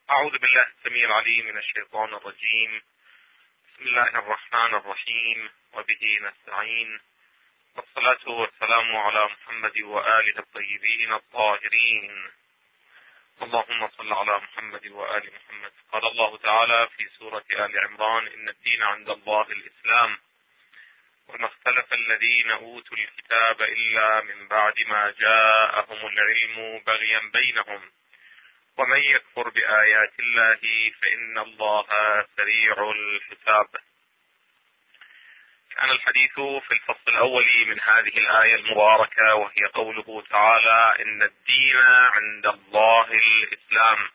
أعوذ بالله السميع العليم من الشيطان الرجيم. بسم الله الرحمن الرحيم، وبه نستعين، والصلاة والسلام على محمد وآله الطيبين الطاهرين. اللهم صل على محمد وآل محمد. قال الله تعالى في سورة آل عمران: إن الدين عند الله الإسلام، وما اختلف الذين أوتوا الكتاب إلا من بعد ما جاءهم العلم بغيا بينهم، ومن يكفر بآيات الله فإن الله سريع الحساب. كان الحديث في الفصل الأول من هذه الآية المباركة، وهي قوله تعالى: إن الدين عند الله الإسلام،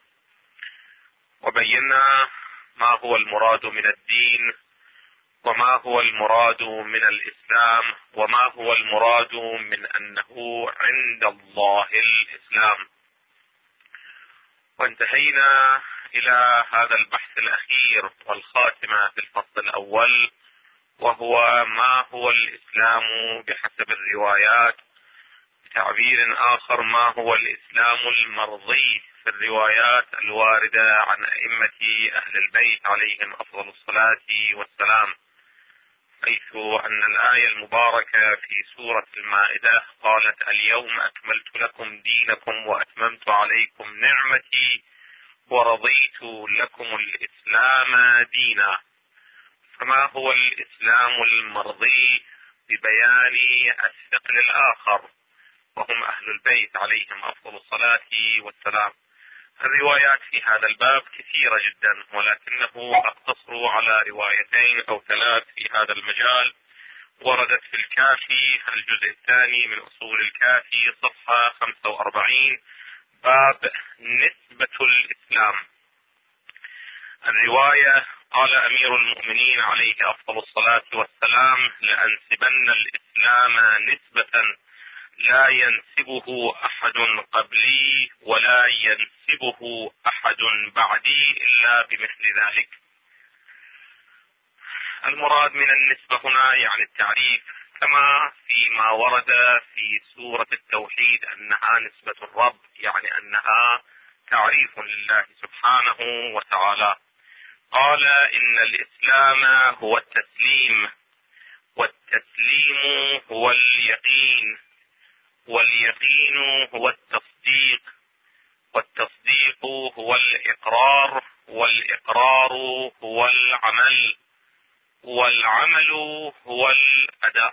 وبينا ما هو المراد من الدين، وما هو المراد من الإسلام، وما هو المراد من أنه عند الله الإسلام. وانتهينا إلى هذا البحث الأخير والخاتمة في الفصل الأول، وهو ما هو الإسلام بحسب الروايات. بتعبير آخر، ما هو الإسلام المرضي في الروايات الواردة عن أئمة أهل البيت عليهم أفضل الصلاة والسلام، حيث أن الآية المباركة في سورة المائدة قالت: اليوم أكملت لكم دينكم وأتممت عليكم نعمتي ورضيت لكم الإسلام دينا. فما هو الإسلام المرضي ببيان الثقل الآخر، وهم أهل البيت عليهم أفضل الصلاة والسلام؟ الروايات في هذا الباب كثيرة جدا، ولكنه أقتصر على روايتين أو ثلاث في هذا المجال. وردت في الكافي الجزء الثاني من أصول الكافي صفحة 45، باب نسبة الإسلام. الرواية: قال أمير المؤمنين عليه أفضل الصلاة والسلام: لأنسبن الإسلام نسبة لا ينسبه أحد قبلي ولا ينسبه أحد بعدي إلا بمثل ذلك. المراد من النسبة هنا يعني التعريف، كما فيما ورد في سورة التوحيد أنها نسبة الرب، يعني أنها تعريف لله سبحانه وتعالى. قال: إن الإسلام هو التسليم، والتسليم هو اليقين، واليقين هو التصديق، والتصديق هو الإقرار، والإقرار هو العمل، والعمل هو الأداء.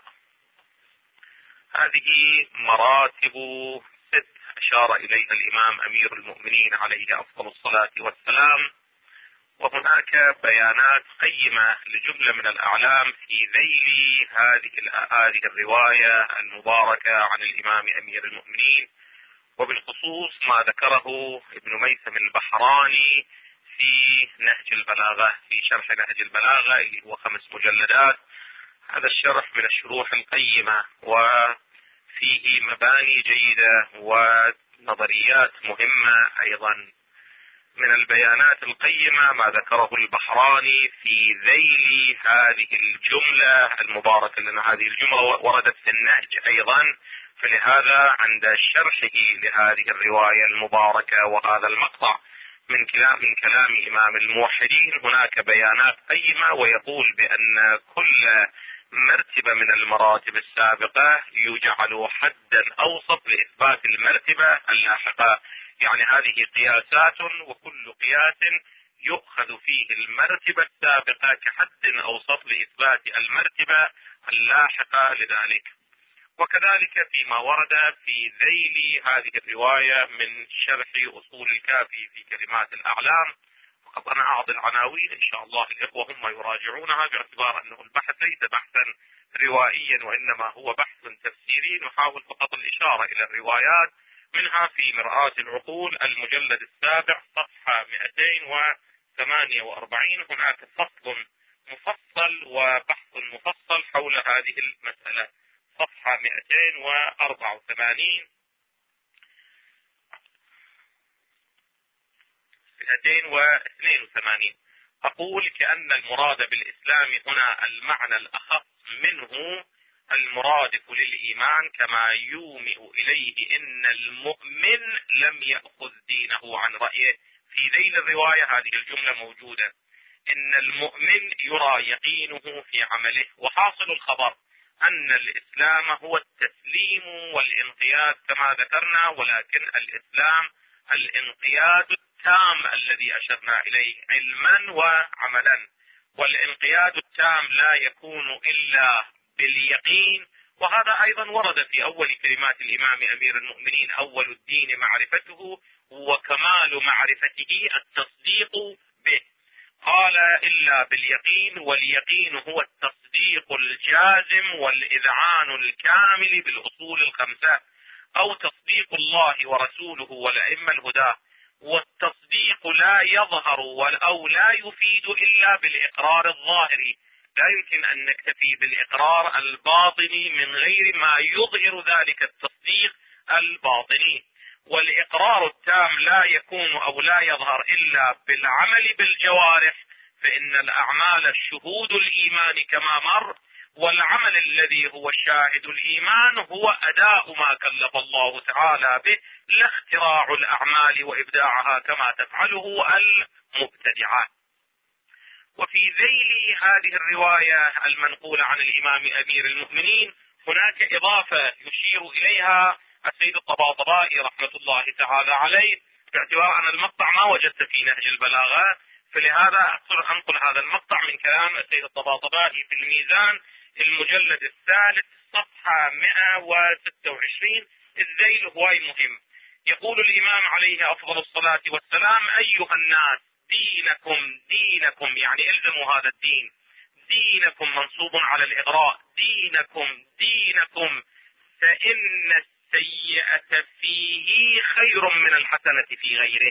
هذه مراتب 6 أشار إليها الإمام أمير المؤمنين عليه أفضل الصلاة والسلام. وهناك بيانات قيمة لجملة من الأعلام في ذيل هذه الرواية المباركة عن الإمام أمير المؤمنين، وبالخصوص ما ذكره ابن ميثم البحراني في نهج البلاغة، في شرح نهج البلاغة اللي هو 5 مجلدات. هذا الشرح من الشروح القيمة، وفيه مباني جيدة ونظريات مهمة أيضا. من البيانات القيمة ما ذكره البحراني في ذيل هذه الجملة المباركة، لأن هذه الجملة وردت في النهج أيضا، فلهذا عند شرحه لهذه الرواية المباركة وهذا المقطع من كلام إمام الموحدين هناك بيانات قيمة، ويقول بأن كل مرتبة من المراتب السابقة يجعل حدا أوسط لإثبات المرتبة اللاحقة. يعني هذه قياسات، وكل قياس يؤخذ فيه المرتبة السابقة كحد أوسط لإثبات المرتبة اللاحقة لذلك. وكذلك فيما ورد في ذيل هذه الرواية من شرح أصول الكافي في كلمات الأعلام، فقد أنا أعطي العناوين إن شاء الله الإخوة هم يراجعونها، باعتبار أنه البحث ليس بحثا روائيا وإنما هو بحث تفسيري. نحاول فقط الإشارة إلى الروايات. منها في مرآة العقول المجلد السابع صفحة 248 هناك فصل مفصل وبحث مفصل حول هذه المسألة، صفحة 282. أقول: كأن المراد بالإسلام هنا المعنى الأخص منه المرادف للإيمان، كما يومئ إليه إن المؤمن لم يأخذ دينه عن رأيه في ذيل الرواية هذه الجملة موجودة: إن المؤمن يرى يقينه في عمله. وحاصل الخبر أن الإسلام هو التسليم والانقياد كما ذكرنا، ولكن الإسلام الانقياد التام الذي أشرنا إليه علما وعملا. والانقياد التام لا يكون إلا باليقين، وهذا أيضا ورد في أول كلمات الإمام أمير المؤمنين: أول الدين معرفته وكمال معرفته التصديق به. قال: إلا باليقين، واليقين هو التصديق الجازم والإذعان الكامل بالأصول الخمسة، أو تصديق الله ورسوله والأئمة الهدى. والتصديق لا يظهر أو لا يفيد إلا بالإقرار الظاهري، لا يمكن أن نكتفي بالإقرار الباطني من غير ما يظهر ذلك التصديق الباطني. والإقرار التام لا يكون أو لا يظهر إلا بالعمل بالجوارح، فإن الأعمال الشهود الإيمان كما مر، والعمل الذي هو الشاهد الإيمان هو أداء ما كلف الله تعالى به، لا اختراع الأعمال وإبداعها كما تفعله المبتدعات. وفي ذيل هذه الرواية المنقولة عن الإمام أمير المؤمنين هناك إضافة يشير إليها السيد الطباطبائي رحمة الله تعالى عليه، باعتبار أن المقطع ما وجدت في نهج البلاغة، فلهذا أنقل هذا المقطع من كلام السيد الطباطبائي في الميزان المجلد الثالث صفحة 126. الذيل هواي مهم. يقول الإمام عليه أفضل الصلاة والسلام: أيها الناس، دينكم يعني الزموا هذا الدين. دينكم منصوب على الإغراء، دينكم فإن السيئة فيه خير من الحسنة في غيره.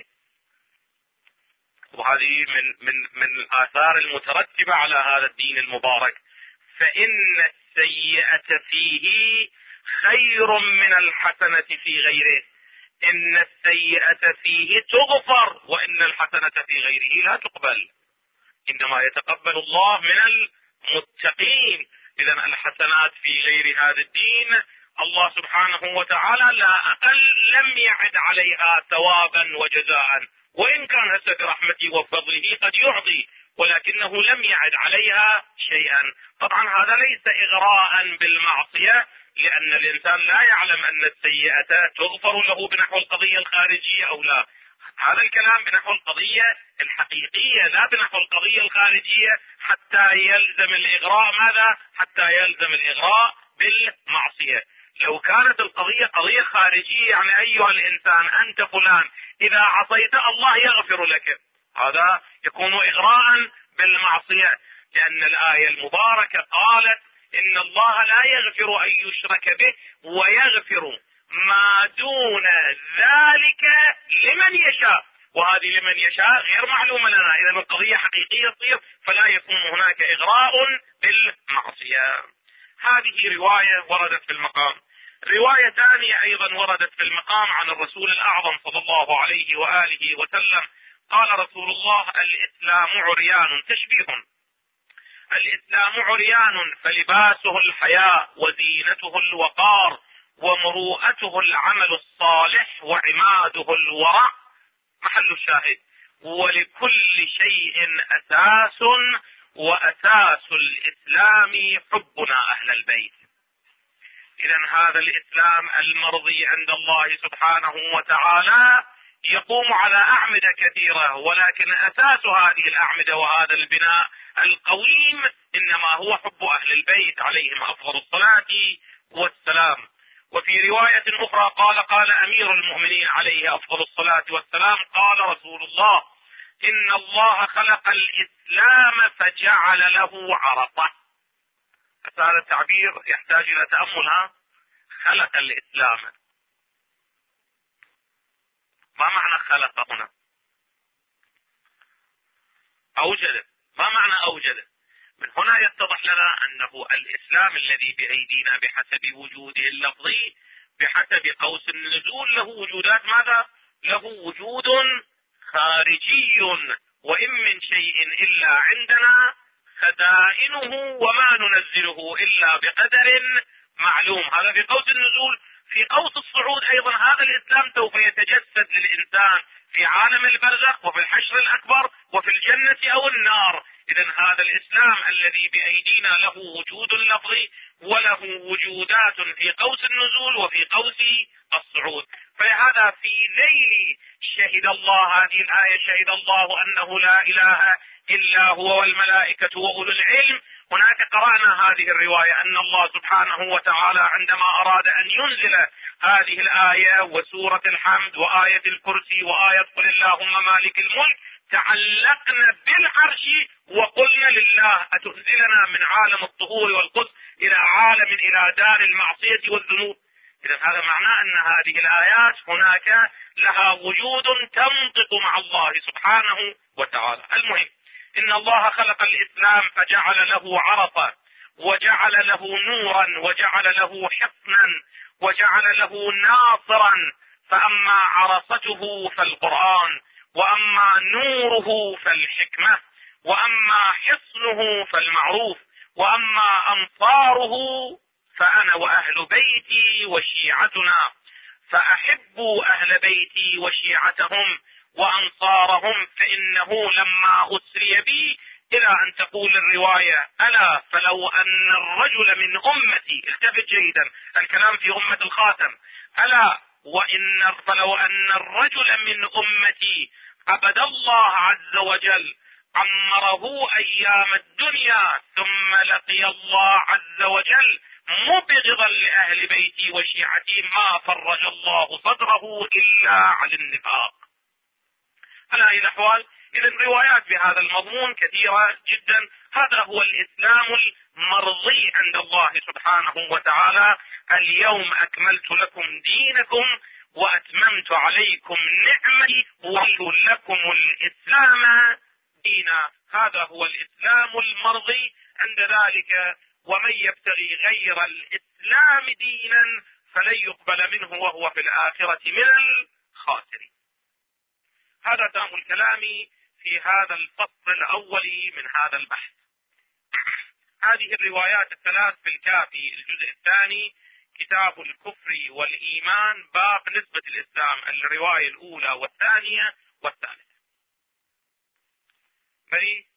وهذه من الآثار المترتبة على هذا الدين المبارك: فإن السيئة فيه خير من الحسنة في غيره. إن السيئة فيه تغفر، وإن الحسنة في غيره لا تقبل. إنما يتقبل الله من المتقين. إذا الحسنات في غير هذا الدين الله سبحانه وتعالى لا أقل لم يعد عليها ثوابا وجزاء، وإن كان هسه برحمته وفضله قد يعطي، ولكنه لم يعد عليها شيئا. طبعا هذا ليس إغراء بالمعصية، لأن الإنسان لا يعلم أن السيئة تغفر له بنحو القضية الخارجية أو لا. هذا الكلام بنحو القضية الحقيقية لا بنحو القضية الخارجية، حتى يلزم الإغراء ماذا؟ حتى يلزم الإغراء بالمعصية. لو كانت القضية قضية خارجية، يعني أيها الإنسان أنت فلان إذا عصيت الله يغفر لك، هذا يكون إغراء بالمعصية، لأن الآية المباركة قالت: إن الله لا يغفر أن يشرك به ويغفر ما دون ذلك لمن يشاء. وهذه لمن يشاء غير معلومة لنا، إذا القضية حقيقية تصير فلا يكون هناك إغراء بالمعصية. هذه رواية وردت في المقام. رواية ثانية أيضا وردت في المقام عن الرسول الأعظم صلى الله عليه وآله وسلم. قال رسول الله: الإسلام عريان، تشبيه، الإسلام عريان فلباسه الحياء وزينته الوقار ومروءته العمل الصالح وعماده الورع. محل الشاهد: ولكل شيء أساس، وأساس الإسلام حبنا أهل البيت. إذن هذا الإسلام المرضي عند الله سبحانه وتعالى يقوم على أعمدة كثيرة، ولكن أساس هذه الأعمدة وهذا البناء القويم إنما هو حب أهل البيت عليهم أفضل الصلاة والسلام. وفي رواية أخرى قال أمير المؤمنين عليه أفضل الصلاة والسلام: قال رسول الله: إن الله خلق الإسلام فجعل له عرقة. هذا التعبير يحتاج إلى تأمل. خلق الإسلام، ما معنى خلق هنا؟ أوجد. ما معنى أوجد؟ من هنا يتضح لنا أنه الإسلام الذي بأيدينا بحسب وجوده اللفظي، بحسب قوس النزول، له وجودات ماذا؟ له وجود خارجي. وإن من شيء إلا عندنا خزائنه وما ننزله إلا بقدر معلوم. هذا في قوس النزول. في قوس الصعود أيضا هذا الإسلام سوف يتجسد للإنسان في عالم البرزخ وفي الحشر الأكبر وفي الجنة أو النار. إذا هذا الإسلام الذي بأيدينا له وجود لفظي وله وجودات في قوس النزول وفي قوس الصعود. فلهذا في ذيل شهد الله، هذه الآية شهد الله أنه لا إله إلا هو والملائكة وأولو العلم. هناك قرأنا هذه الرواية أن الله سبحانه وتعالى عندما أراد أن ينزل هذه الآية وسورة الحمد وآية الكرسي وآية قل اللهم مالك الملك تعلقنا بالعرش وقلنا لله أتنزلنا من عالم الطهور والقدس إلى عالم إلى دار المعصية والذنوب. إذا هذا معناه أن هذه الآيات هناك لها وجود تنطق مع الله سبحانه وتعالى. المهم إن الله خلق الإسلام فجعل له عرفا وجعل له نورا وجعل له حصنا وجعل له ناصرا، فأما عرصته فالقرآن، وأما نوره فالحكمة، وأما حصنه فالمعروف، وأما أنصاره فأنا وأهل بيتي وشيعتنا، فأحبوا أهل بيتي وشيعتهم وأنصارهم فإنه لما أسري بي، إلى أن تقول الرواية ألا فلو أن الرجل من أمتي، التفت جيدا الكلام في أمة الخاتم، ألا فلو أن الرجل من أمتي عبد الله عز وجل عمره أيام الدنيا ثم لقي الله عز وجل مبغضا لأهل بيتي وشيعتي ما فرج الله صدره إلا على النفاق. على هذه الأحوال إذا الروايات بهذا المضمون كثيرة جدا. هذا هو الإسلام المرضي عند الله سبحانه وتعالى: اليوم أكملت لكم دينكم وأتممت عليكم نعمتي ورضيت لكم الإسلام دينا. هذا هو الإسلام المرضي. عند ذلك ومن يبتغي غير الإسلام دينا فلن يقبل منه وهو في الآخرة من الخاسرين. هذا تمام الكلام في هذا الفصل الأول من هذا البحث. هذه الروايات الثلاث في الكافي الجزء الثاني كتاب الكفر والإيمان باب نسبة الإسلام، الرواية الأولى والثانية والثالثة. بني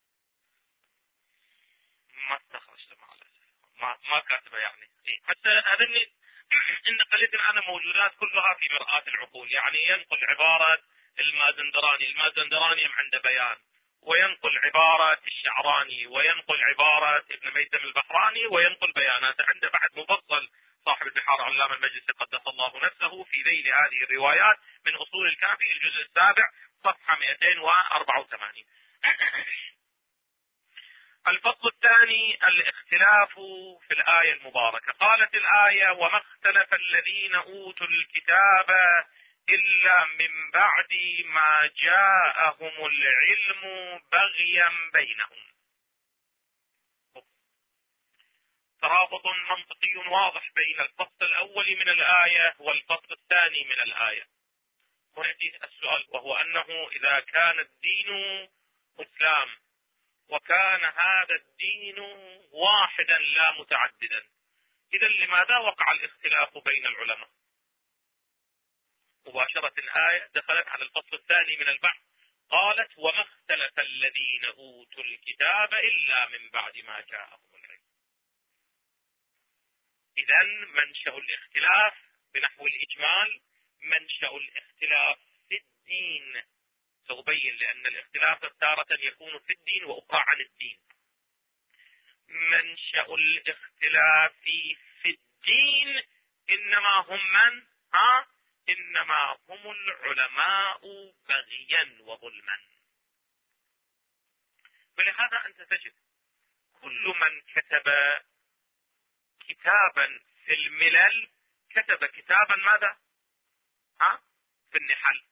ما استخرجت ما كاتبه يعني حتى أذني إن قليلا أنا موجودات كلها في مرآة العقول. يعني ينقل عبارة المازندراني عنده بيان، وينقل عبارة الشعراني، وينقل عبارة ابن ميثم البحراني، وينقل بياناته عنده بعد مفصل صاحب البحار علام المجلس قدس الله نفسه في ذيل هذه الروايات من أصول الكافي الجزء السابع صفحة 284. الفصل الثاني الاختلاف في الآية المباركة. قالت الآية: وما اختلف الذين أوتوا الكتاب إلا من بعد ما جاءهم العلم بغيا بينهم. ترابط منطقي واضح بين الفصل الأول من الآية والفصل الثاني من الآية. ونأتي السؤال، وهو أنه إذا كان الدين إسلام وكان هذا الدين واحدا لا متعددا، إذا لماذا وقع الاختلاف بين العلماء؟ مباشرة الآية دخلت على الفصل الثاني من البحث، قالت: وما اختلف الذين أوتوا الكتاب إلا من بعد ما جاءهم العلم. إذا منشأ الاختلاف بنحو الإجمال منشأ الاختلاف في الدين. سأبين لأن الاختلاف تارة يكون في الدين وأخرى عن الدين. منشأ الاختلاف في الدين إنما هم من؟ إنما هم العلماء بغيا وظلما. ولهذا أنت تجد كل من كتب كتابا في الملل كتب كتابا ماذا؟ في النحل.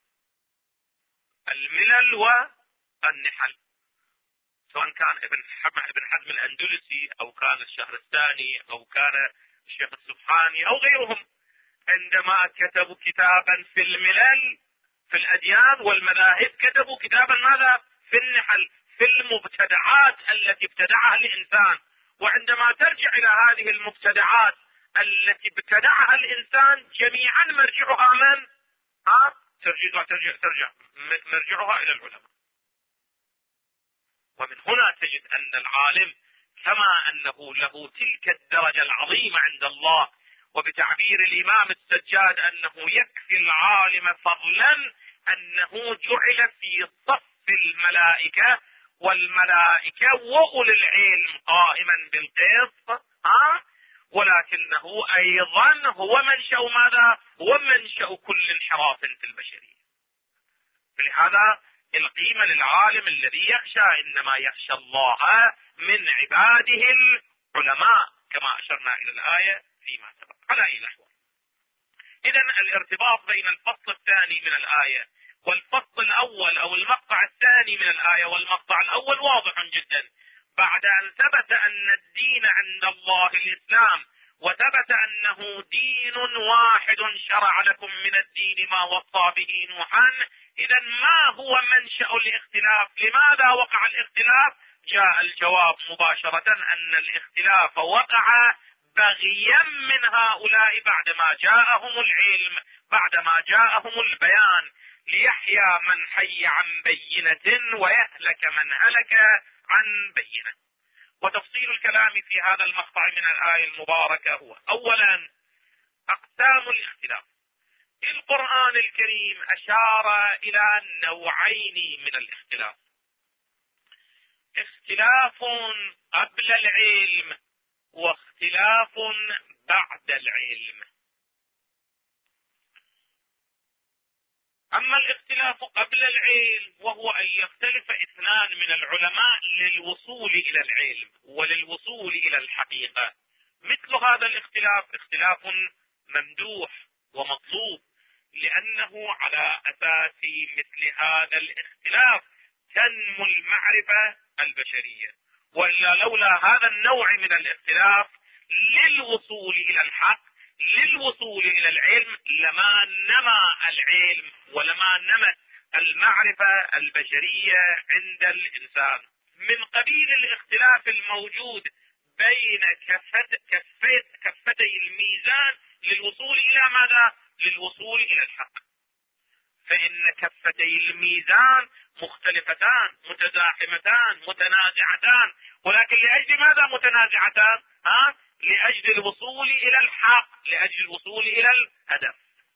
الملل والنحل، سواء كان ابن حزم الأندلسي أو كان الشهرستاني أو كان الشيخ السبحاني أو غيرهم، عندما كتبوا كتابا في الملل في الأديان والمذاهب كتبوا كتابا ماذا؟ في النحل، في المبتدعات التي ابتدعها الإنسان. وعندما ترجع إلى هذه المبتدعات التي ابتدعها الإنسان جميعا مرجعها من؟ ترجع مرجعها إلى العلماء. ومن هنا تجد أن العالم كما أنه له تلك الدرجة العظيمة عند الله، وبتعبير الإمام السجاد أنه يكفي العالم فضلا أنه جعل في صف الملائكة، والملائكة وأولي العلم قائما بالقسط، ولكنه أيضا هو منشأ ماذا؟ هو منشأ كل انحراف في البشرية. فلهذا القيمة للعالم الذي يخشى، إنما يخشى الله من عباده العلماء كما أشرنا إلى الآية فيما سبق. على أي نحو، إذن الارتباط بين الفصل الثاني من الآية والفصل الأول أو المقطع الثاني من الآية والمقطع الأول واضح جدا. بعد أن ثبت أن الدين عند الله الإسلام، وثبت أنه دين واحد شرع لكم من الدين ما وصى به نوحا، إذا ما هو منشأ الاختلاف؟ لماذا وقع الاختلاف؟ جاء الجواب مباشرة أن الاختلاف وقع بغيا من هؤلاء بعدما جاءهم العلم، بعدما جاءهم البيان، ليحيى من حي عن بينة ويهلك من هلك عن بينة. وتفصيل الكلام في هذا المقطع من الآية المباركة هو: أولا، أقسام الاختلاف. القرآن الكريم أشار إلى نوعين من الاختلاف: اختلاف قبل العلم واختلاف بعد العلم. أما الاختلاف قبل العلم وهو أن يختلف اثنان من العلماء للوصول إلى العلم وللوصول إلى الحقيقة، مثل هذا الاختلاف اختلاف ممدوح ومطلوب، لأنه على أساس مثل هذا الاختلاف تنمو المعرفة البشرية. وإلا لولا هذا النوع من الاختلاف للوصول إلى الحق، للوصول إلى العلم، لما نما العلم ولما نمت المعرفة البشرية عند الإنسان. من قبيل الاختلاف الموجود بين كفتي الميزان للوصول إلى ماذا؟ للوصول إلى الحق. فإن كفتي الميزان مختلفتان، متزاحمتان، متنازعتان، ولكن لأجل ماذا متنازعتان؟ لأجل الوصول إلى الحق، لأجل الوصول إلى الهدف.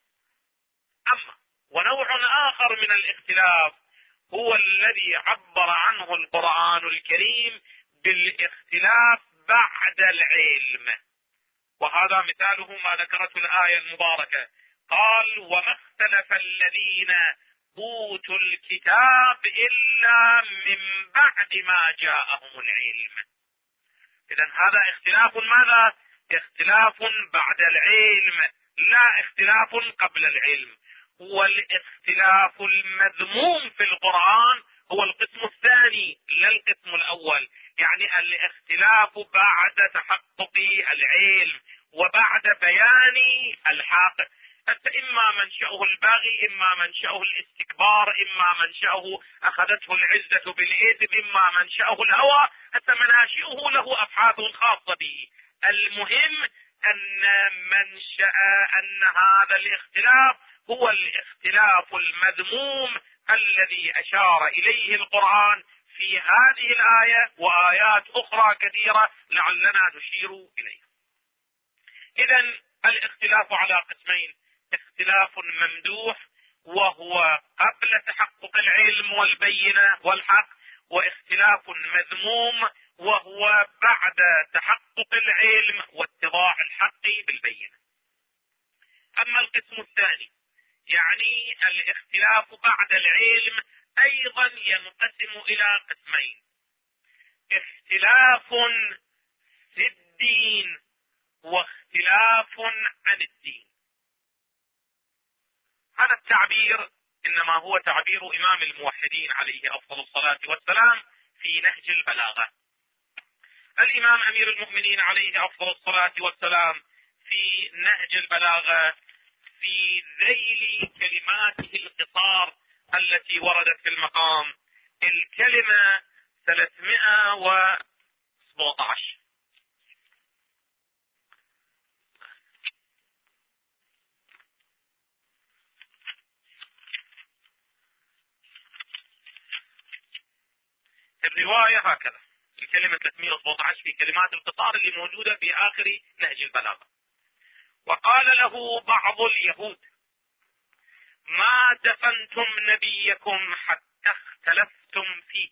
أما ونوع آخر من الاختلاف هو الذي عبر عنه القرآن الكريم بالاختلاف بعد العلم، وهذا مثاله ما ذكرته الآية المباركة: قال: وما اختلف الذين أوتوا الكتاب إلا من بعد ما جاءهم العلم. إذن هذا اختلاف ماذا؟ اختلاف بعد العلم، لا اختلاف قبل العلم. والاختلاف المذموم في القرآن هو القسم الثاني لا القسم الأول، يعني الاختلاف بعد تحقق العلم وبعد بيان الحق. إما منشأه البغي، إما منشأه الاستكبار، إما منشأه أخذته العزة بالإثم، إما منشأه الهوى، حتى مناشئه له أبحاث خاصة به. المهم أن منشأ أن هذا الاختلاف هو الاختلاف المذموم الذي أشار إليه القرآن في هذه الآية وآيات أخرى كثيرة لعلنا نشير إليها. إذن الاختلاف على قسمين: اختلاف ممدوح وهو قبل تحقق العلم والبينة والحق، واختلاف مذموم وهو بعد تحقق العلم واتضاح الحق بالبينة. أما القسم الثاني يعني الاختلاف بعد العلم أيضا ينقسم إلى قسمين: اختلاف في الدين واختلاف عن الدين. هذا التعبير إنما هو تعبير إمام الموحدين عليه أفضل الصلاة والسلام في نهج البلاغة. الإمام أمير المؤمنين عليه أفضل الصلاة والسلام في نهج البلاغة في ذيل كلماته القصار التي وردت في المقام الكلمة 317. الرواية هكذا، الكلمة 317 في كلمات القصار اللي موجودة في آخر نهج البلاغة. وقال له بعض اليهود: ما دفنتم نبيكم حتى اختلفتم فيه.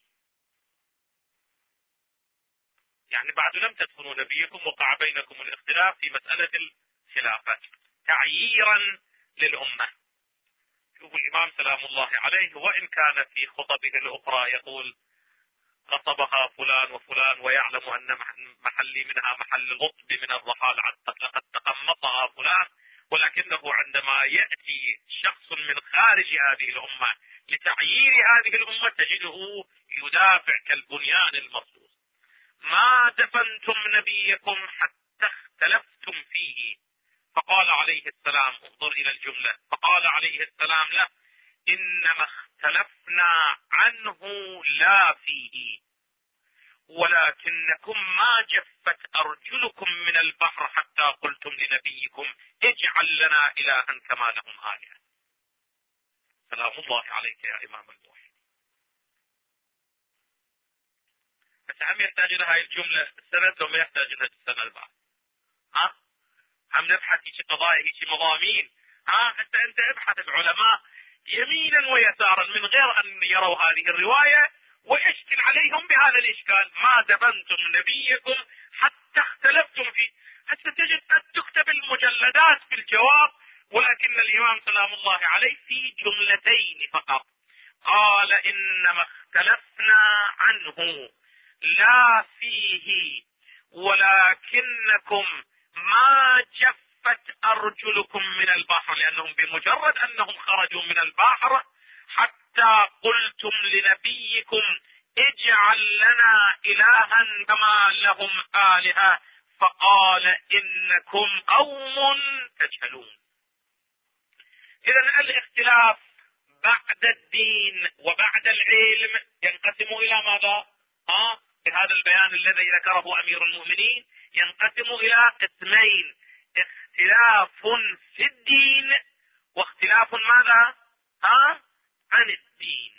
يعني بعد لم تدفنوا نبيكم، وقع بينكم الاختلاف في مسألة الخلافة تعييرا للأمة. شوفوا الإمام سلام الله عليه، وإن كان في خطبه الأخرى يقول خطبها فلان وفلان ويعلم أن محلي منها محل الغطب من الرحال، لقد تقمصها فلان، ولكنه عندما يأتي شخص من خارج هذه الأمة لتعيير هذه الأمة تجده يدافع كالبنيان المرصوص. ما دفنتم نبيكم حتى اختلفتم فيه. فقال عليه السلام، انظر إلى الجملة، فقال عليه السلام له: إنما اختلفنا عنه لا فيه، ولكنكم ما جفت أرجلكم من البحر حتى قلتم لنبيكم اجعل لنا إلها كما لهم آلهة. سلام الله عليك يا إمام الموحد. بس هم يحتاج لها هاي الجملة السنة وما يحتاج لها السنة البعض. هم نبحث هيك قضايا هيك مضامين. حتى أنت ابحث العلماء يمينا ويسارا من غير أن يروا هذه الرواية ويشكل عليهم بهذا الإشكال: ما دفنتم نبيكم حتى اختلفتم فيه. حتى تجد أن تكتب المجلدات في الجواب، ولكن الإمام سلام الله عليه في جملتين فقط قال: إنما اختلفنا عنه لا فيه، ولكنكم ما جفت أرجلكم من البحر، لأنهم بمجرد أنهم خرجوا من البحر حتى قلتم لنبيكم اجعل لنا إلها كما لهم آلهة، فقال إنكم قوم تجهلون. إذن الاختلاف بعد الدين وبعد العلم ينقسم إلى ماذا؟ بهذا البيان الذي ذكره أمير المؤمنين ينقسم إلى قسمين: اختلاف في الدين، واختلاف ماذا؟ عن الدين.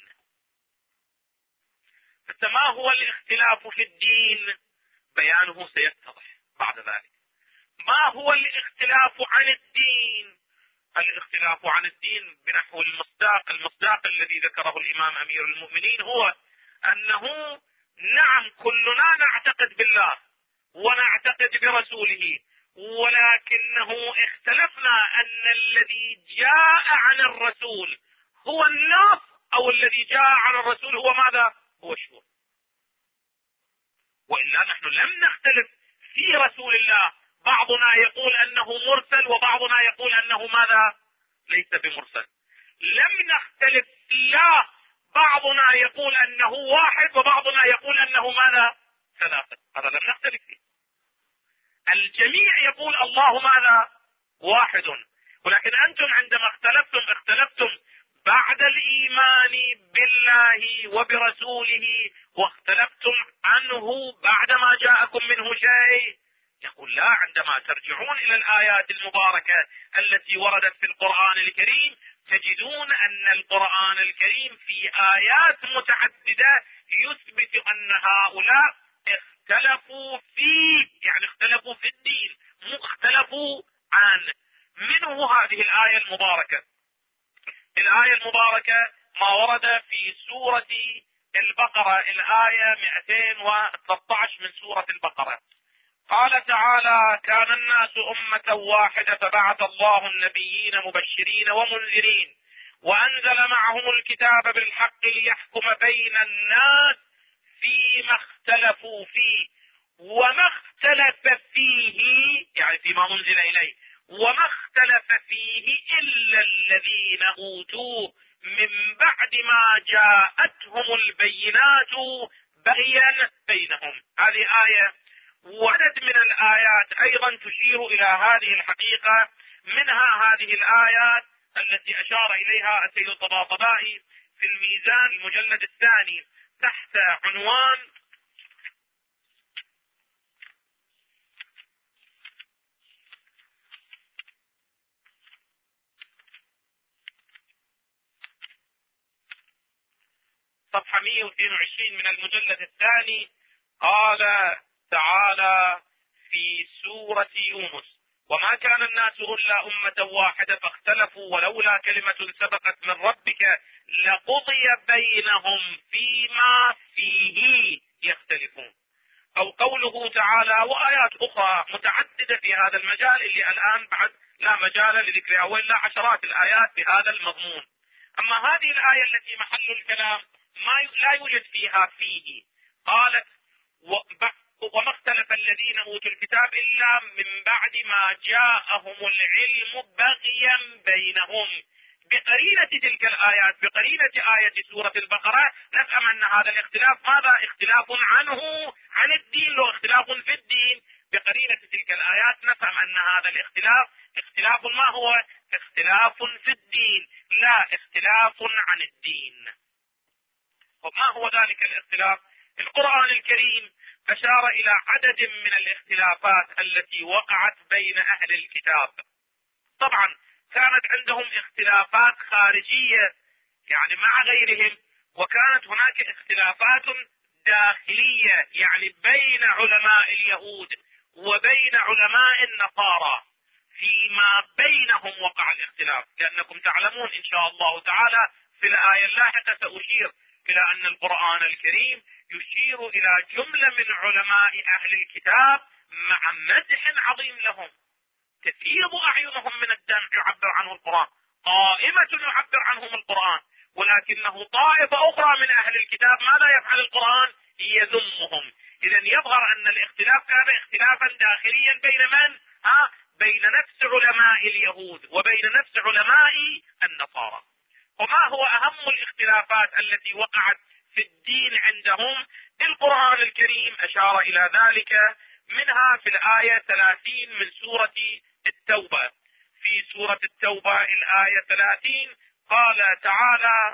فما هو الاختلاف في الدين؟ بيانه سيتضح بعد ذلك. ما هو الاختلاف عن الدين؟ الاختلاف عن الدين بنحو المصداق الذي ذكره الإمام أمير المؤمنين هو أنه نعم كلنا نعتقد بالله ونعتقد برسوله، ولكنه اختلفنا أن الذي جاء عن الرسول هو النص، أو الذي جاء عن الرسول هو ماذا؟ هو الشورى. وإلا نحن لم نختلف في رسول الله، بعضنا يقول أنه مرسل وبعضنا يقول أنه ماذا؟ ليس بمرسل. لم نختلف لا، بعضنا يقول أنه واحد وبعضنا يقول أنه ماذا؟ ثلاثة. هذا لم نختلف فيه. الجميع يقول الله ماذا؟ واحد. ولكن أنتم عندما اختلفتم بعد الإيمان بالله وبرسوله، واختلفتم عنه بعدما جاءكم منه شيء. يقول لا، عندما ترجعون إلى الآيات المباركة التي وردت في القرآن الكريم تجدون أن القرآن الكريم في آيات متعددة يثبت أن هؤلاء اختلفوا فيه، يعني اختلفوا في الدين، مو اختلفوا عنه. منه هذه الآية المباركة. الآية المباركة ما ورد في سورة البقرة، الآية 213 من سورة البقرة. قال تعالى: كان الناس أمة واحدة فبعث الله النبيين مبشرين ومنذرين وأنزل معهم الكتاب بالحق ليحكم بين الناس فيما اختلفوا فيه وما اختلف فيه، يعني فيما أنزل إليه، وما اختلف فيه إلا الذين أوتوه من بعد ما جاءتهم البينات بغيا بينهم. هذه آية. وعدد من الآيات أيضا تشير إلى هذه الحقيقة، منها هذه الآيات التي أشار إليها السيد الطباطبائي في الميزان المجلد الثاني تحت عنوان صفحة 122 من المجلد الثاني، قال تعالى في سورة يونس: وما كان الناس إلا أمة واحدة فاختلفوا ولولا كلمة سبقت من ربك لقضي بينهم فيما فيه يختلفون. أو قوله تعالى: وآيات أخرى متعددة في هذا المجال اللي الآن بعد لا مجال لذكرها، وإلا عشرات الآيات بهذا المضمون. أما هذه الآية التي محل الكلام لا يوجد فيها فيه، قالت: وما اختلف الذين أوتوا الكتاب إلا من بعد ما جاءهم العلم بغيا بينهم. بقرينة تلك الآيات، بقرينة آية سورة البقرة، نفهم أن هذا الاختلاف ماذا؟ اختلاف عنه عن الدين، لو اختلاف في الدين. بقرينة تلك الآيات نفهم أن هذا الاختلاف اختلاف ما هو؟ اختلاف في الدين، لا اختلاف عن الدين. وما هو ذلك الاختلاف؟ القرآن الكريم أشار إلى عدد من الاختلافات التي وقعت بين أهل الكتاب. طبعا كانت عندهم اختلافات خارجية يعني مع غيرهم، وكانت هناك اختلافات داخلية يعني بين علماء اليهود وبين علماء النصارى. فيما بينهم وقع الاختلاف، لأنكم تعلمون إن شاء الله تعالى في الآية اللاحقة سأشير إلى أن القرآن الكريم يشير إلى جملة من علماء أهل الكتاب مع مدح عظيم لهم، تفيض أعينهم من الدمع يعبر عنه القرآن، قائمة يعبر عنهم القرآن، ولكنه طائفة أخرى من أهل الكتاب ماذا يفعل القرآن؟ يذمهم. إذا يظهر أن الاختلاف كان اختلافا داخليا بين من؟ بين نفس علماء اليهود وبين نفس علماء النصارى. وما هو أهم الاختلافات التي وقعت في الدين عندهم؟ القرآن الكريم أشار إلى ذلك، منها في الآية 30 من سورة التوبة. في سورة التوبة الآية 30 قال تعالى: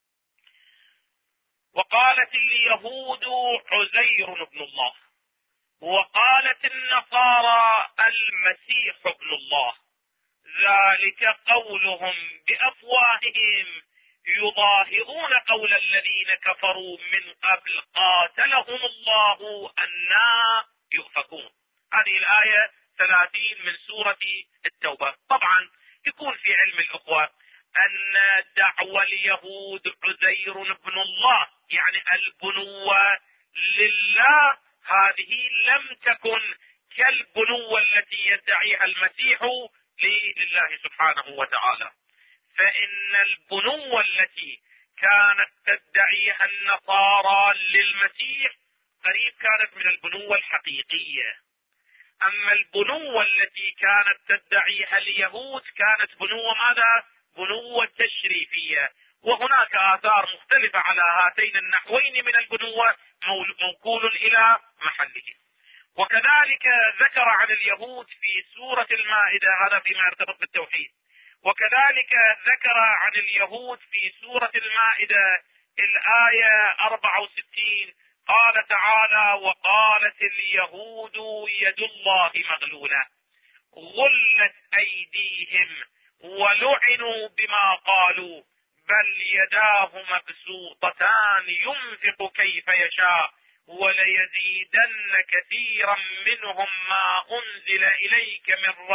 وقالت اليهود عزير ابن الله وقالت النصارى المسيح ابن الله ذلك قولهم بأفواههم يضاهئون قول الذين كفروا من قبل قاتلهم الله أنى يؤفكون. هذه الآية 30 من سورة التوبة. طبعا يكون في علم الأخوة أن دعوى اليهود عزير ابن الله يعني البنوة لله، هذه لم تكن كالبنوة التي يدعيها المسيح لله سبحانه وتعالى. فإن البنوة التي كانت تدعيها النصارى للمسيح قريب كانت من البنوة الحقيقية، أما البنوة التي كانت تدعيها اليهود كانت بنوة ماذا؟ بنوة تشريفية. وهناك آثار مختلفة على هاتين النحوين من البنوة موكول إلى محله. وكذلك ذكر عن اليهود في سورة المائدة، هذا فيما يرتبط بالتوحيد، وكذلك ذكر عن اليهود في سورة المائدة الآية 64 قال تعالى: وقالت اليهود يد الله مغلولة غلت أيديهم ولعنوا بما قالوا بل يداه مبسوطتان ينفق كيف يشاء وليزيدن كثيرا منهم ما أنزل إليك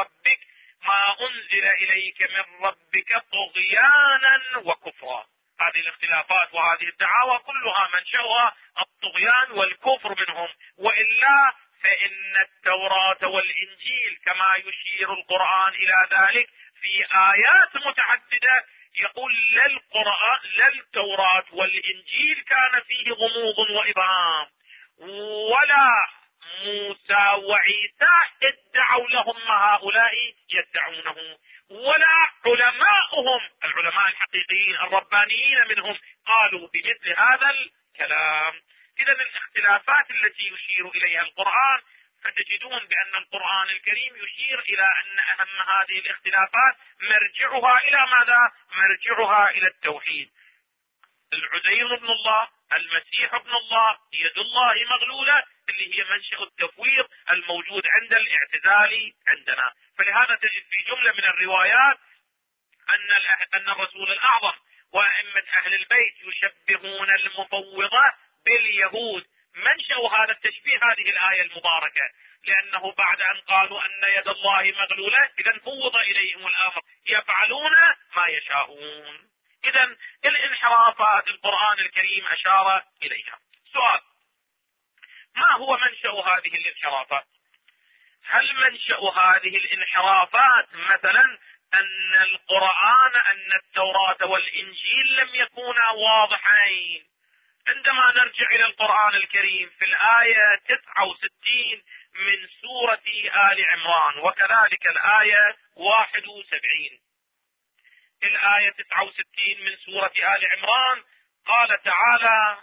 من ربك طغيانا وكفرا. هذه الاختلافات وهذه الدعاوى كلها منشأها الطغيان والكفر منهم، وإلا فإن التوراة والإنجيل كما يشير القرآن إلى ذلك في آيات متعددة يقول لا التوراة والإنجيل كان فيه غموض وإبهام، ولا موسى وعيسى ادعوا لهم ما هؤلاء يدعونه، ولا علماؤهم العلماء الحقيقيين الربانيين منهم قالوا بمثل هذا الكلام. إذا الاختلافات التي يشير إليها القرآن، فتجدون بأن القرآن الكريم يشير إلى أن أهم هذه الاختلافات مرجعها إلى ماذا؟ مرجعها إلى التوحيد. العزير ابن الله، المسيح ابن الله، يد الله مغلولة، اللي هي منشأ التفويض الموجود عند الاعتزال عندنا. فلهذا تجد في جملة من الروايات أن الرسول الأعظم وأئمة أهل البيت يشبهون المفوضة باليهود. منشأ هذا التشبيه هذه الآية المباركة، لأنه بعد أن قالوا أن يد الله مغلولة إذا فوض إليهم الأمر يفعلون ما يشاءون. إذا الانحرافات القرآن الكريم أشار إليها. سؤال: ما هو منشأ هذه الانحرافات؟ هل منشأ هذه الانحرافات مثلا أن القرآن أن التوراة والإنجيل لم يكونا واضحين؟ عندما نرجع إلى القرآن الكريم في الآية 69 من سورة آل عمران، وكذلك الآية 71، الآية 69 من سورة آل عمران قال تعالى: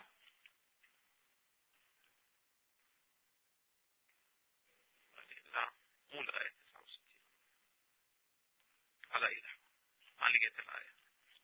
مو الآية 69 على إله ما لقيت الآية.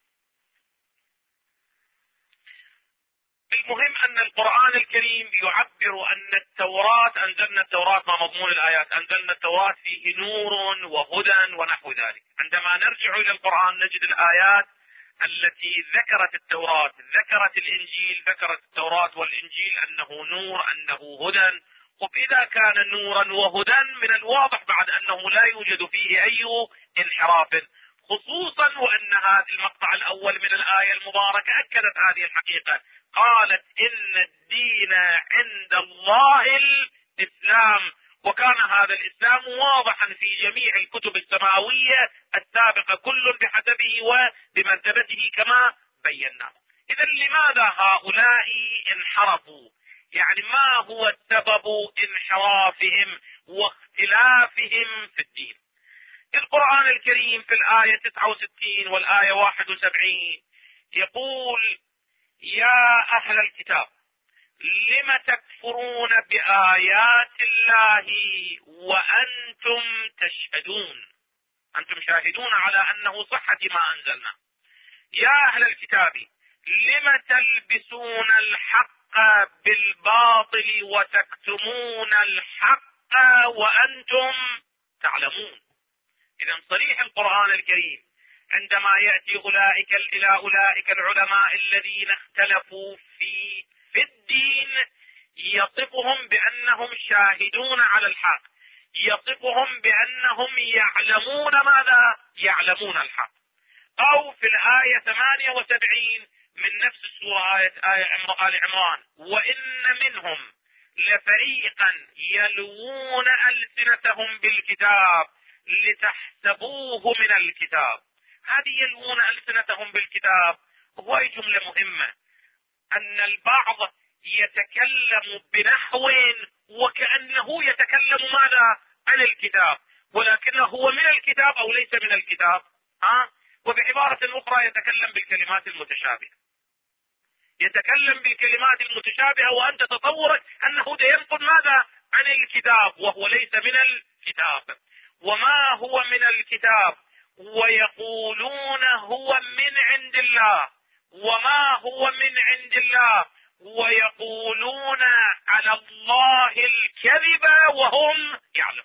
المهم أن القرآن الكريم يعبر أن التوراة أنزلنا التوراة، ما مضمون الآيات؟ أنزلنا التوراة فيه نور وهدى ونحو ذلك. عندما نرجع إلى القرآن نجد الآيات التي ذكرت التوراة، ذكرت الإنجيل، ذكرت التوراة والإنجيل أنه نور أنه هدى. وإذا كان نورا وهدى من الواضح بعد أنه لا يوجد فيه أي انحراف، خصوصا وأن هذا المقطع الأول من الآية المباركة أكدت هذه الحقيقة. قالت: إن الدين عند الله الإسلام. وكان هذا الإسلام واضحا في جميع الكتب السماوية السابقة، كل بحسبه وبمرتبته كما بينا. إذا لماذا هؤلاء انحرفوا؟ يعني ما هو سبب انحرافهم واختلافهم في الدين؟ القرآن الكريم في الآية 69 والآية 71 يقول: يا أهل الكتاب لم تكفرون بآيات الله وأنتم تشهدون. أنتم شاهدون على أنه صحة ما أنزلنا. يا أهل الكتاب لم تلبسون الحق بالباطل وتكتمون الحق وأنتم تعلمون. إذا صريح القرآن الكريم عندما يأتي إلى أولئك العلماء الذين اختلفوا في الدين يصفهم بأنهم شاهدون على الحق، يصفهم بأنهم يعلمون ماذا؟ يعلمون الحق. أو في الآية 78 من نفس السورة آية آل عمران: وإن منهم لفريقا يلوون ألسنتهم بالكتاب لتحسبوه من الكتاب. هذه يلوون ألسنتهم بالكتاب هو جملة مهمة، أن البعض يتكلم بنحو وكأنه يتكلم ماذا؟ عن الكتاب، ولكنه هو من الكتاب أو ليس من الكتاب. وبعبارة أخرى يتكلم بالكلمات المتشابهة، يتكلم بالكلمات المتشابهة وأنت تتصورك أنه ينقل ماذا؟ عن الكتاب، وهو ليس من الكتاب. وما هو من الكتاب ويقولون هو من عند الله، وما هو من عند الله ويقولون على الله الكذب وهم يعلمون.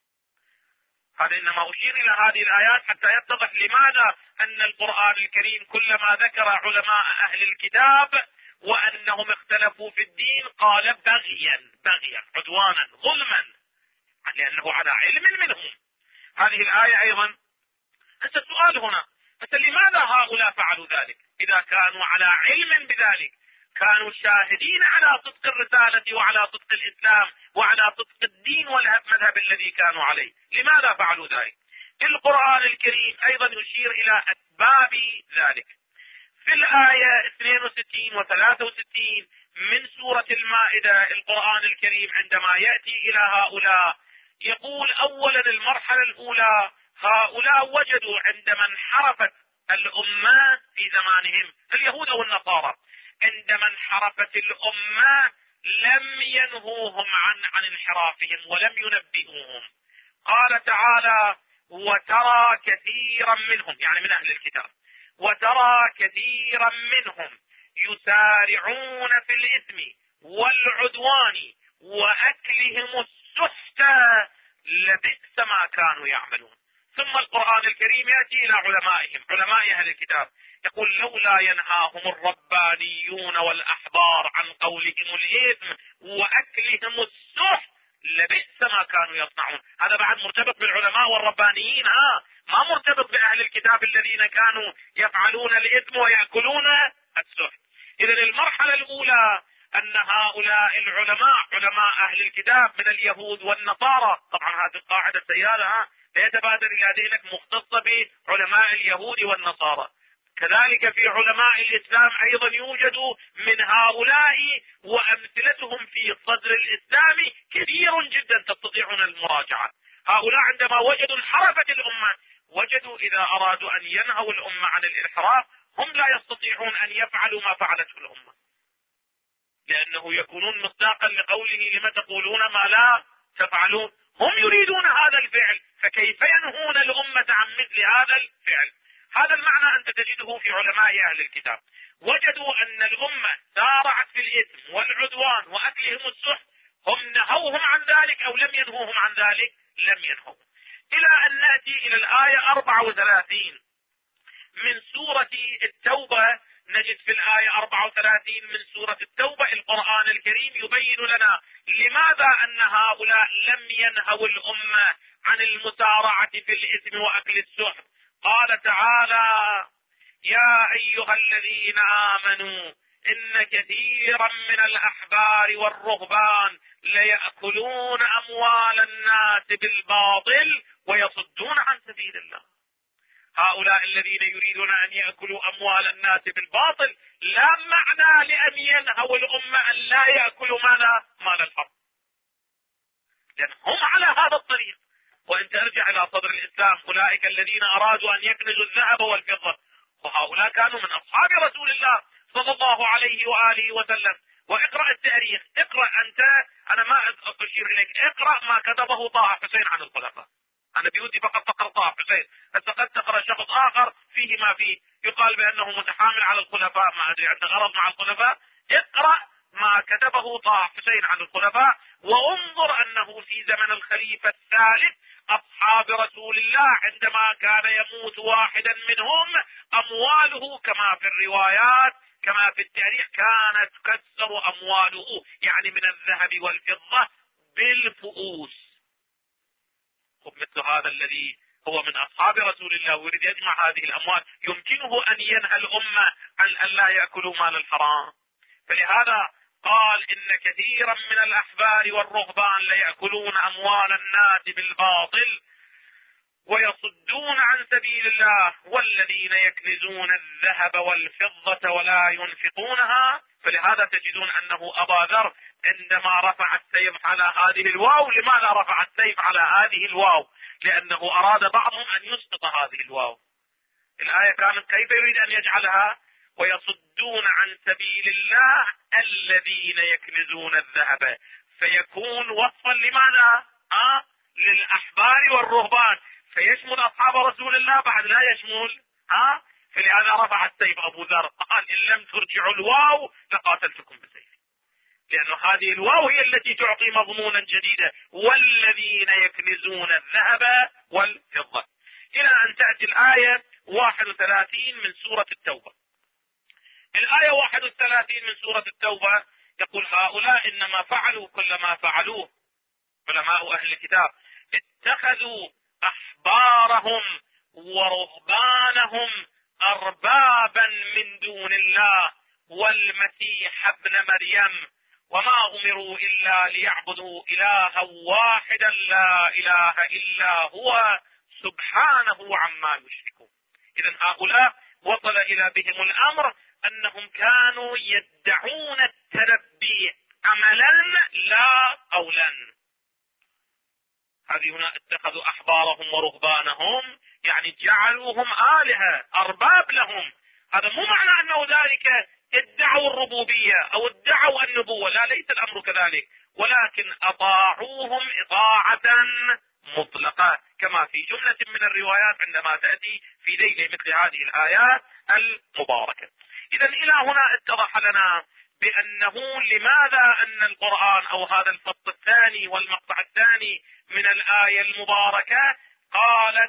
هذا إنما أشير إلى هذه الآيات حتى يتضح لماذا أن القرآن الكريم كلما ذكر علماء أهل الكتاب وأنهم اختلفوا في الدين قال بغيا عدوانا ظلما، لأنه على علم منهم. هذه الآية أيضا. السؤال هنا: لماذا هؤلاء فعلوا ذلك؟ إذا كانوا على علم بذلك، كانوا شاهدين على صدق الرسالة وعلى صدق الإسلام وعلى صدق الدين والمذهب الذي كانوا عليه، لماذا فعلوا ذلك؟ القرآن الكريم أيضا يشير إلى أسباب ذلك. في الآية 62 و 63 من سورة المائدة القرآن الكريم عندما يأتي إلى هؤلاء يقول: أولا المرحلة الأولى هؤلاء وجدوا عندما انحرفت الأمة في زمانهم اليهود والنصارى، عندما انحرفت الأمة لم ينهوهم عن انحرافهم ولم ينبئوهم. قال تعالى: وترى كثيرا منهم، يعني من أهل الكتاب، وترى كثيرا منهم يسارعون في الإثم والعدوان وأكلهم السحت لبئس ما كانوا يعملون. ثم القرآن القرآن الكريم يأتي إلى علمائهم، علماء أهل الكتاب، يقول لولا ينهاهم الربانيون والأحبار عن قولهم الإثم وأكلهم السحت لبئس ما كانوا يصنعون. هذا بعد مرتبط بالعلماء والربانيين، ما مرتبط بأهل الكتاب الذين كانوا يفعلون الإثم ويأكلون السحت. إذا المرحلة الأولى أن هؤلاء العلماء، علماء أهل الكتاب من اليهود والنصارى، طبعا هذه القاعدة سيادة لا يتبادر إلى ذهنك مختصة بعلماء اليهود والنصارى. كذلك في علماء الإسلام أيضا يوجد من هؤلاء وأمثلتهم في الصدر الإسلامي كثير جدا تستطيعون المراجعة. هؤلاء عندما وجدوا انحرفت الأمة، وجدوا إذا أرادوا أن ينهوا الأمة عن الانحراف هم لا يستطيعون أن يفعلوا ما فعلته الأمة، لأنه يكونون مصداقا لقوله لما تقولون ما لا تفعلون. هم يريدون هذا الفعل، فكيف ينهون الأمة عن مثل هذا الفعل؟ هذا المعنى أنت تجده في علماء أهل الكتاب. وجدوا أن الأمة سارعت في الإثم والعدوان وأكلهم السحت، هم نهوهم عن ذلك أو لم ينهوهم عن ذلك؟ لم ينهوهم. إلى أن نأتي إلى الآية 34 من سورة التوبة. نجد في الآية 34 من سورة التوبة القرآن الكريم يبين لنا لماذا أن هؤلاء لم ينهوا الأمة عن المسارعة في الإثم وأكل السحت. قال تعالى: يا أيها الذين آمنوا إن كثيرا من الأحبار والرهبان ليأكلون أموال الناس بالباطل ويصدون عن سبيل الله. هؤلاء الذين يريدون أن يأكلوا أموال الناس بالباطل لا معنى لأن ينهوا الأمة أن لا يأكلوا مال الحق، لأن هم على هذا الطريق. وإن ترجع إلى صدر الإسلام أولئك الذين أرادوا أن يكنزوا الذهب والفضة، وهؤلاء كانوا من أصحاب رسول الله صلى الله عليه وآله وسلم. واقرأ التاريخ، اقرأ أنت، أنا ما أشير إليك، اقرأ ما كتبه طه حسين عن الخلفاء. أنا بودي فقط تقرأ طه حسين، بس قد تقرأ شخص آخر فيه ما فيه، يقال بأنه متحامل على الخلفاء، ما أدري عنده غرض مع الخلفاء. اقرأ ما كتبه طه حسين عن الخلفاء، وانظر أنه في زمن الخليفة الثالث أصحاب رسول الله عندما كان يموت واحدا منهم أمواله كما في الروايات كما في التاريخ كانت تكسر أمواله، يعني من الذهب والفضة بالفؤوس. مثل هذا الذي هو من أصحاب رسول الله ويريد يجمع هذه الأموال يمكنه أن ينهى الأمة عن أن لا يأكلوا مال الحرام. فلهذا قال: إن كثيرا من الأحبار والرهبان ليأكلون أموال الناس بالباطل ويصدون عن سبيل الله والذين يكنزون الذهب والفضة ولا ينفقونها. فلهذا تجدون أنه أبا ذر عندما رفع السيف على هذه الواو، لماذا رفع السيف على هذه الواو؟ لأنه أراد بعضهم أن يسقط هذه الواو. الآية كانت كيف يريد أن يجعلها؟ ويصدون عن سبيل الله الذين يكنزون الذهب، فيكون وصفا لماذا؟ للأحبار والرهبان، فيشمل أصحاب رسول الله بعد لا يشمل. فلهذا رفع السيف أبو ذر قال: إن لم ترجعوا الواو لقاتلتكم بسيف، لأن هذه الواو هي التي تعطي مضمونا جديدا: والذين يكنزون الذهب والفضة، إلى أن تأتي الآية 31 من سورة التوبة. الآية 31 من سورة التوبة يقول: هؤلاء إنما فعلوا كل ما فعلوه علماء أهل الكتاب، اتخذوا أحبارهم ورهبانهم أربابا من دون الله والمسيح ابن مريم وما أمروا إلا ليعبدوا إلها واحدا لا إله إلا هو سبحانه عما يشركون. إذن هؤلاء وصل إلى بهم الأمر أنهم كانوا يدعون التنبي عملا لا قولا. هذه هنا اتخذوا أحبارهم ورهبانهم، يعني جعلوهم آلهة أرباب لهم. هذا مو معنى أنه ذلك ادعوا الربوبية أو ادعوا النبوة، لا، ليس الأمر كذلك، ولكن أطاعوهم إطاعة مطلقة كما في جملة من الروايات عندما تأتي في ذيل مثل هذه الآيات المباركة. إذن إلى هنا اتضح لنا بأنه لماذا أن القرآن أو هذا الفصل الثاني والمقطع الثاني من الآية المباركة قالت: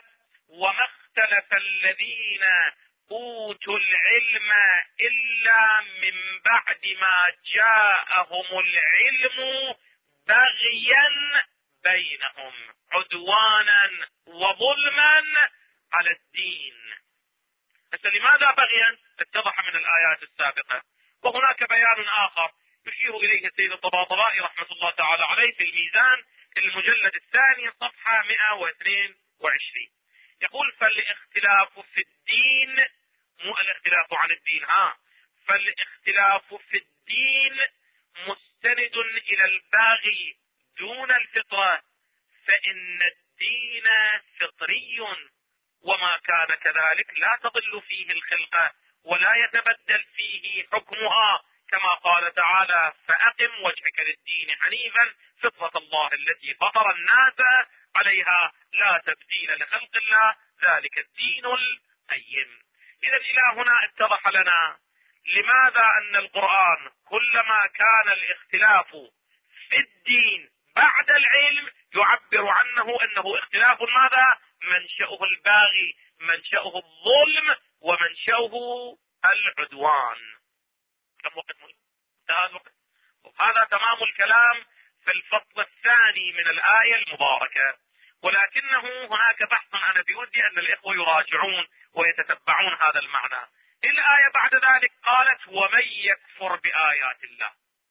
وما اختلف الذين أوتوا العلم إلا من بعد ما جاءهم العلم بغيا بينهم عدوانا وظلما على الدين. بس لماذا بغيا؟ اتضح من الآيات السابقة. وهناك بيان آخر يشير إليه السيد الطباطبائي رحمة الله تعالى عليه في الميزان المجلد الثاني صفحة 122، يقول: فالاختلاف في الدين، مو الاختلاف عن الدين، فالاختلاف في الدين مستند إلى الباغي دون الفطرة، فإن الدين فطري، وما كان كذلك لا تضل فيه الخلقة ولا يتبدل فيه حكمها، كما قال تعالى: فأقم وجهك للدين حنيفا فطرة الله التي فطر الناس عليها لا تبديل لخلق الله ذلك الدين القيم. إذا إلى هنا اتضح لنا لماذا أن القرآن كلما كان الاختلاف في الدين بعد العلم يعبر عنه أنه اختلاف ماذا؟ منشأه الباغي، منشأه الظلم، ومنشأه العدوان. كم وقت مهم؟ انتهى الوقت. وهذا تمام الكلام في الفصل الثاني من الآية المباركة. ولكنه هناك بحث أنا بودي أن الإخوة يراجعون ويتتبعون هذا المعنى. الآية بعد ذلك قالت: ومن يكفر بآيات الله.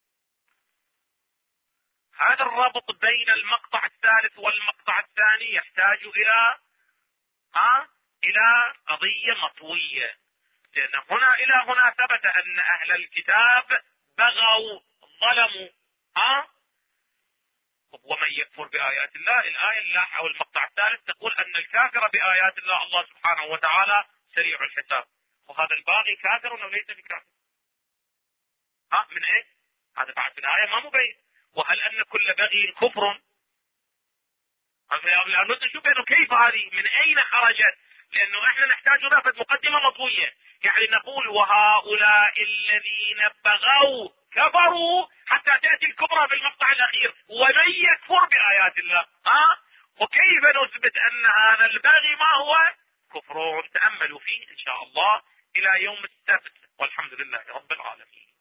هذا الربط بين المقطع الثالث والمقطع الثاني يحتاج إلى قضية مطوية، لأن إلى هنا ثبت أن أهل الكتاب بغوا ظلموا. ومن يكفر بآيات الله، الآية اللاحقة أو المقطع الثالث تقول أن الكافر بآيات الله سبحانه وتعالى سريع الحساب. وهذا الباغي كافر أو ليس بكافر؟ من إيه؟ هذا بعد في الآية ما مبين. وهل أن كل بغي كفر؟ نشوف إنه كيف هذه من أين خرجت، لأنه إحنا نحتاج ناخذ مقدمة مطوية. يعني نقول: وهؤلاء الذين بغوا كفروا، حتى تأتي الكبرى بالمقطع الأخير: ومن يكفر بآيات الله. وكيف نثبت أن هذا البغي ما هو كفر؟ تأملوا فيه إن شاء الله إلى يوم السبت، والحمد لله رب العالمين.